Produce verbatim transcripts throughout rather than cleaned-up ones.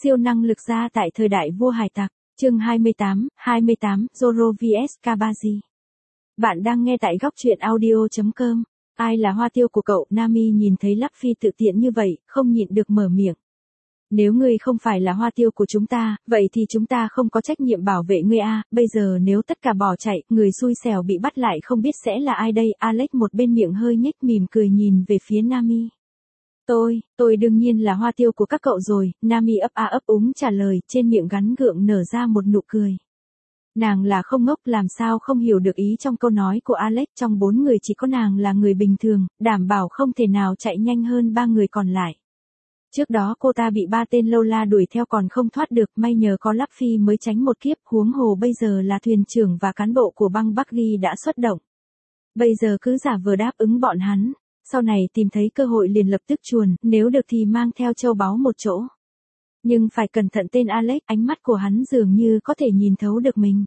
Siêu năng lực gia tại thời đại vua hải tặc, chương hai mươi tám, hai mươi tám, Zoro vs Kabaji. Bạn đang nghe tại góc truyện audio chấm com. Ai là hoa tiêu của cậu? Nami nhìn thấy Luffy tự tiện như vậy, không nhịn được mở miệng. Nếu ngươi không phải là hoa tiêu của chúng ta, vậy thì chúng ta không có trách nhiệm bảo vệ ngươi a. Bây giờ nếu tất cả bỏ chạy, người xui xẻo bị bắt lại không biết sẽ là ai đây. Alex một bên miệng hơi nhếch mỉm cười nhìn về phía Nami. Tôi, tôi đương nhiên là hoa tiêu của các cậu rồi, Nami ấp a ấp úng trả lời, trên miệng gắn gượng nở ra một nụ cười. Nàng là không ngốc, làm sao không hiểu được ý trong câu nói của Alex, trong bốn người chỉ có nàng là người bình thường, đảm bảo không thể nào chạy nhanh hơn ba người còn lại. Trước đó cô ta bị ba tên lâu la đuổi theo còn không thoát được, may nhờ có Luffy mới tránh một kiếp, huống hồ bây giờ là thuyền trưởng và cán bộ của băng Bắc Ghi đã xuất động. Bây giờ cứ giả vờ đáp ứng bọn hắn. Sau này tìm thấy cơ hội liền lập tức chuồn, nếu được thì mang theo châu báu một chỗ. Nhưng phải cẩn thận tên Alex, ánh mắt của hắn dường như có thể nhìn thấu được mình.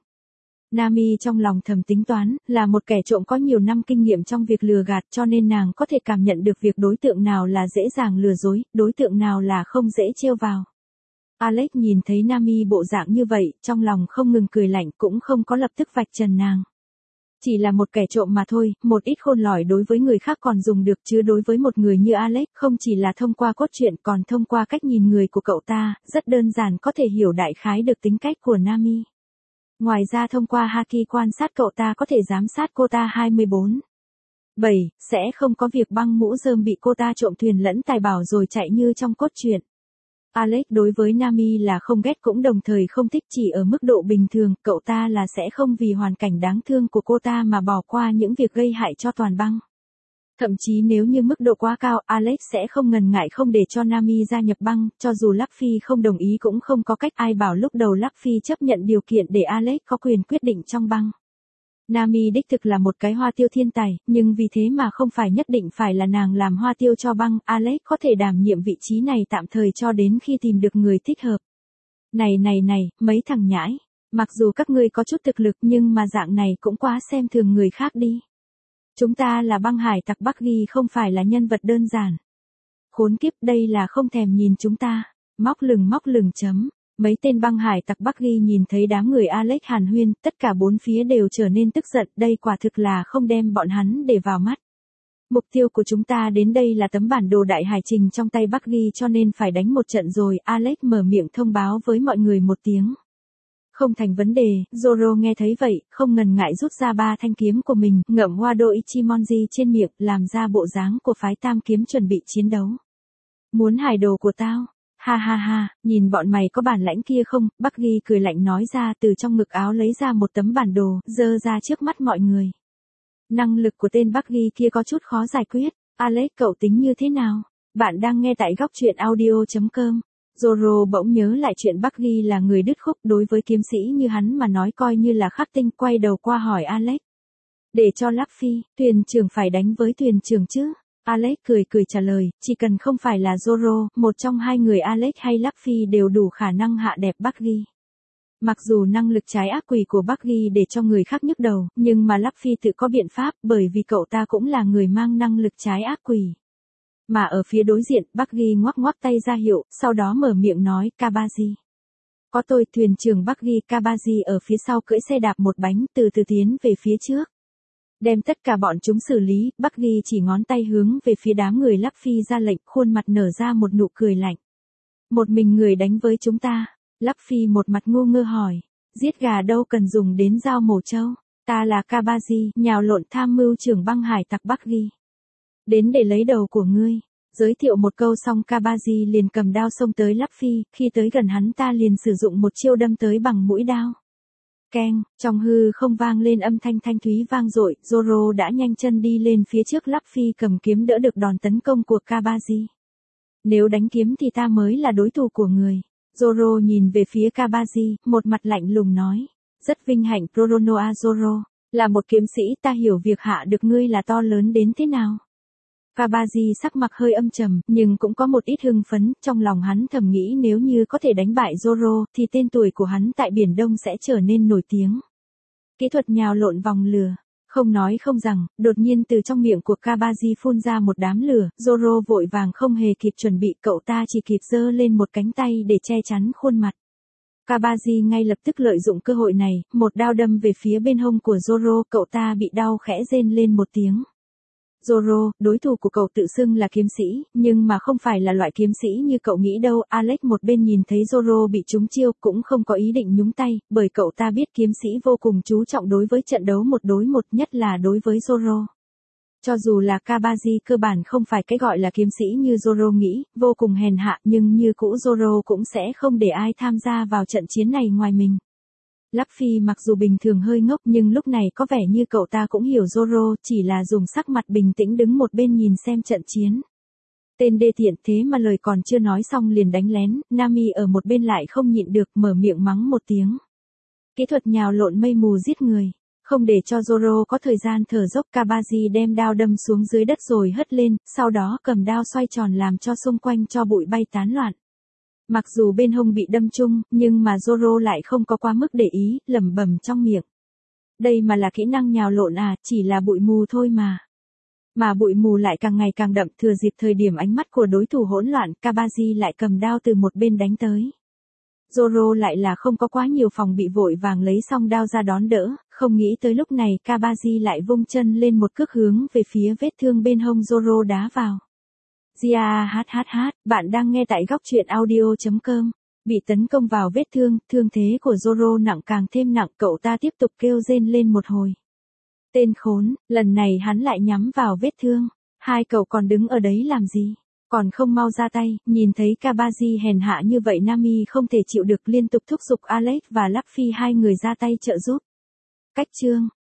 Nami trong lòng thầm tính toán, là một kẻ trộm có nhiều năm kinh nghiệm trong việc lừa gạt, cho nên nàng có thể cảm nhận được việc đối tượng nào là dễ dàng lừa dối, đối tượng nào là không dễ trêu vào. Alex nhìn thấy Nami bộ dạng như vậy, trong lòng không ngừng cười lạnh, cũng không có lập tức vạch trần nàng. Chỉ là một kẻ trộm mà thôi, một ít khôn lỏi đối với người khác còn dùng được, chứ đối với một người như Alex, không chỉ là thông qua cốt truyện còn thông qua cách nhìn người của cậu ta, rất đơn giản có thể hiểu đại khái được tính cách của Nami. Ngoài ra thông qua Haki quan sát cậu ta có thể giám sát cô ta hai mươi bốn bảy, sẽ không có việc băng mũ rơm bị cô ta trộm thuyền lẫn tài bảo rồi chạy như trong cốt truyện. Alex đối với Nami là không ghét cũng đồng thời không thích, chỉ ở mức độ bình thường, cậu ta là sẽ không vì hoàn cảnh đáng thương của cô ta mà bỏ qua những việc gây hại cho toàn băng. Thậm chí nếu như mức độ quá cao, Alex sẽ không ngần ngại không để cho Nami gia nhập băng, cho dù Luffy không đồng ý cũng không có cách, ai bảo lúc đầu Luffy chấp nhận điều kiện để Alex có quyền quyết định trong băng. Nami đích thực là một cái hoa tiêu thiên tài, nhưng vì thế mà không phải nhất định phải là nàng làm hoa tiêu cho băng, Alex có thể đảm nhiệm vị trí này tạm thời cho đến khi tìm được người thích hợp. Này này này, mấy thằng nhãi, mặc dù các ngươi có chút thực lực nhưng mà dạng này cũng quá xem thường người khác đi. Chúng ta là băng hải tặc Bắc Ghi, không phải là nhân vật đơn giản. Khốn kiếp, đây là không thèm nhìn chúng ta, móc lừng móc lừng chấm. Mấy tên băng hải tặc Bắc Ghi nhìn thấy đám người Alex hàn huyên, tất cả bốn phía đều trở nên tức giận, đây quả thực là không đem bọn hắn để vào mắt. Mục tiêu của chúng ta đến đây là tấm bản đồ đại hải trình trong tay Bắc Ghi, cho nên phải đánh một trận rồi, Alex mở miệng thông báo với mọi người một tiếng. Không thành vấn đề, Zoro nghe thấy vậy, không ngần ngại rút ra ba thanh kiếm của mình, ngậm Wado Ichimonji trên miệng, làm ra bộ dáng của phái tam kiếm chuẩn bị chiến đấu. Muốn hải đồ của tao? Ha ha ha, nhìn bọn mày có bản lãnh kia không? Bắc Ghi cười lạnh nói ra, từ trong ngực áo lấy ra một tấm bản đồ, dơ ra trước mắt mọi người. Năng lực của tên Bắc Ghi kia có chút khó giải quyết. Alex, cậu tính như thế nào? Bạn đang nghe tại góc truyện audio chấm com. Zoro bỗng nhớ lại chuyện Bắc Ghi là người đứt khúc, đối với kiếm sĩ như hắn mà nói coi như là khắc tinh, quay đầu qua hỏi Alex. Để cho Luffy, thuyền trưởng phải đánh với thuyền trưởng chứ? Alex cười cười trả lời, chỉ cần không phải là Zoro, một trong hai người Alex hay Luffy đều đủ khả năng hạ đẹp Bắc Ghi. Mặc dù năng lực trái ác quỷ của Bắc Ghi để cho người khác nhức đầu, nhưng mà Luffy tự có biện pháp, bởi vì cậu ta cũng là người mang năng lực trái ác quỷ. Mà ở phía đối diện, Bắc Ghi ngoắc ngoắc tay ra hiệu, sau đó mở miệng nói, Kabaji. Có tôi, thuyền trưởng Bắc Ghi. Kabaji ở phía sau cưỡi xe đạp một bánh, từ từ tiến về phía trước. Đem tất cả bọn chúng xử lý, Bắc Ghi chỉ ngón tay hướng về phía đám người Luffy ra lệnh, khuôn mặt nở ra một nụ cười lạnh. Một mình người đánh với chúng ta? Luffy một mặt ngu ngơ hỏi. Giết gà đâu cần dùng đến dao mổ trâu. Ta là Kabaji, nhào lộn tham mưu trưởng băng hải tặc Bắc Ghi. Đến để lấy đầu của ngươi. Giới thiệu một câu xong Kabaji liền cầm đao xông tới Luffy, khi tới gần hắn ta liền sử dụng một chiêu đâm tới bằng mũi đao. Keng, trong hư không vang lên âm thanh thanh thúy vang dội, Zoro đã nhanh chân đi lên phía trước, Luffy cầm kiếm đỡ được đòn tấn công của Kabaji. Nếu đánh kiếm thì ta mới là đối thủ của người. Zoro nhìn về phía Kabaji, một mặt lạnh lùng nói. Rất vinh hạnh Roronoa Zoro, là một kiếm sĩ, ta hiểu việc hạ được ngươi là to lớn đến thế nào. Kabaji sắc mặt hơi âm trầm, nhưng cũng có một ít hưng phấn, trong lòng hắn thầm nghĩ nếu như có thể đánh bại Zoro, thì tên tuổi của hắn tại Biển Đông sẽ trở nên nổi tiếng. Kỹ thuật nhào lộn vòng lửa, Không nói không rằng, đột nhiên từ trong miệng của Kabaji phun ra một đám lửa, Zoro vội vàng không hề kịp chuẩn bị, cậu ta chỉ kịp giơ lên một cánh tay để che chắn khuôn mặt. Kabaji ngay lập tức lợi dụng cơ hội này, một đao đâm về phía bên hông của Zoro, cậu ta bị đau khẽ rên lên một tiếng. Zoro, đối thủ của cậu tự xưng là kiếm sĩ, nhưng mà không phải là loại kiếm sĩ như cậu nghĩ đâu. Alex một bên nhìn thấy Zoro bị trúng chiêu cũng không có ý định nhúng tay, bởi cậu ta biết kiếm sĩ vô cùng chú trọng đối với trận đấu một đối một, nhất là đối với Zoro. Cho dù là Kabaji cơ bản không phải cái gọi là kiếm sĩ như Zoro nghĩ, vô cùng hèn hạ, nhưng như cũ Zoro cũng sẽ không để ai tham gia vào trận chiến này ngoài mình. Luffy mặc dù bình thường hơi ngốc nhưng lúc này có vẻ như cậu ta cũng hiểu Zoro, chỉ là dùng sắc mặt bình tĩnh đứng một bên nhìn xem trận chiến. Tên đê tiện thế mà lời còn chưa nói xong liền đánh lén, Nami ở một bên lại không nhịn được mở miệng mắng một tiếng. Kỹ thuật nhào lộn mây mù giết người. Không để cho Zoro có thời gian thở dốc, Kabaji đem đao đâm xuống dưới đất rồi hất lên, sau đó cầm đao xoay tròn làm cho xung quanh tro bụi bay tán loạn. Mặc dù bên hông bị đâm trúng, nhưng mà Zoro lại không có quá mức để ý, lẩm bẩm trong miệng. Đây mà là kỹ năng nhào lộn à, chỉ là bụi mù thôi mà. Mà bụi mù lại càng ngày càng đậm, thừa dịp thời điểm ánh mắt của đối thủ hỗn loạn, Kabaji lại cầm đao từ một bên đánh tới. Zoro lại là không có quá nhiều phòng bị, vội vàng lấy xong đao ra đón đỡ, không nghĩ tới lúc này Kabaji lại vung chân lên một cước hướng về phía vết thương bên hông Zoro đá vào. Gia hát hát hát, bạn đang nghe tại góc truyện audio chấm com. Bị tấn công vào vết thương, thương thế của Zoro nặng càng thêm nặng, cậu ta tiếp tục kêu rên lên một hồi. Tên khốn, lần này hắn lại nhắm vào vết thương. Hai cậu còn đứng ở đấy làm gì? Còn không mau ra tay. Nhìn thấy Kabaji hèn hạ như vậy, Nami không thể chịu được, liên tục thúc giục Alex và Luffy hai người ra tay trợ giúp. Cách chương